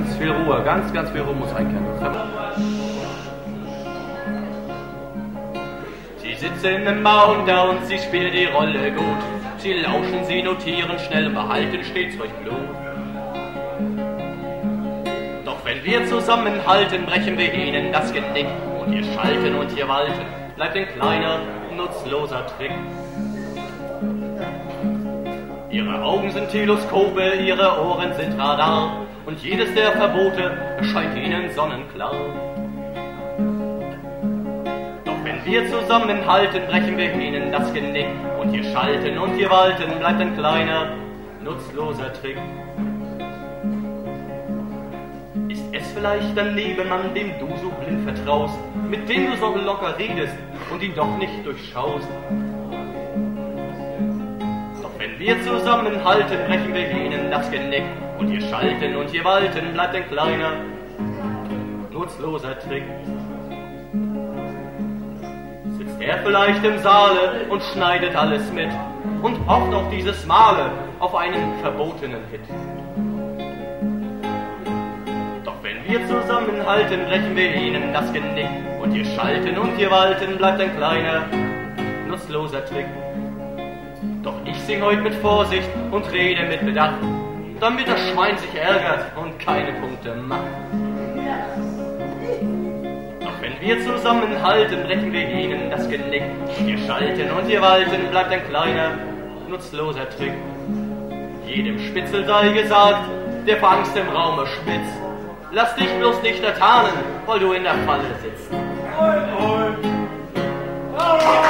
ganz viel Ruhe, ganz viel Ruhe muss einkehren. Sie sitzen im Bar und sie spielt die Rolle gut. Sie lauschen, sie notieren schnell und behalten stets euch Blut. Doch wenn wir zusammenhalten, brechen wir ihnen das Genick. Und ihr schalten und ihr walten, bleibt ein kleiner, nutzloser Trick. Ihre Augen sind Teleskope, ihre Ohren sind Radar. Und jedes der Verbote erscheint ihnen sonnenklar. Doch wenn wir zusammenhalten, brechen wir ihnen das Genick. Und ihr schalten und ihr walten, bleibt ein kleiner, nutzloser Trick. Ist es vielleicht dein Nebenmann, dem du so blind vertraust, mit dem du so locker redest und ihn doch nicht durchschaust? Doch wenn wir zusammenhalten, brechen wir ihnen das Genick. Und ihr schalten und ihr walten, bleibt ein kleiner, nutzloser Trick. Sitzt er vielleicht im Saale und schneidet alles mit und hofft auch dieses Male auf einen verbotenen Hit. Doch wenn wir zusammenhalten, brechen wir ihnen das Genick. Und ihr schalten und ihr walten, bleibt ein kleiner, nutzloser Trick. Doch ich sing heut mit Vorsicht und rede mit Bedacht, damit das Schwein sich ärgert und keine Punkte macht. Doch wenn wir zusammenhalten, brechen wir ihnen das Genick. Ihr schalten und ihr walten, bleibt ein kleiner, nutzloser Trick. Jedem Spitzel sei gesagt, der vor Angst im Raume schwitzt: Lass dich bloß nicht ertarnen, weil du in der Falle sitzt.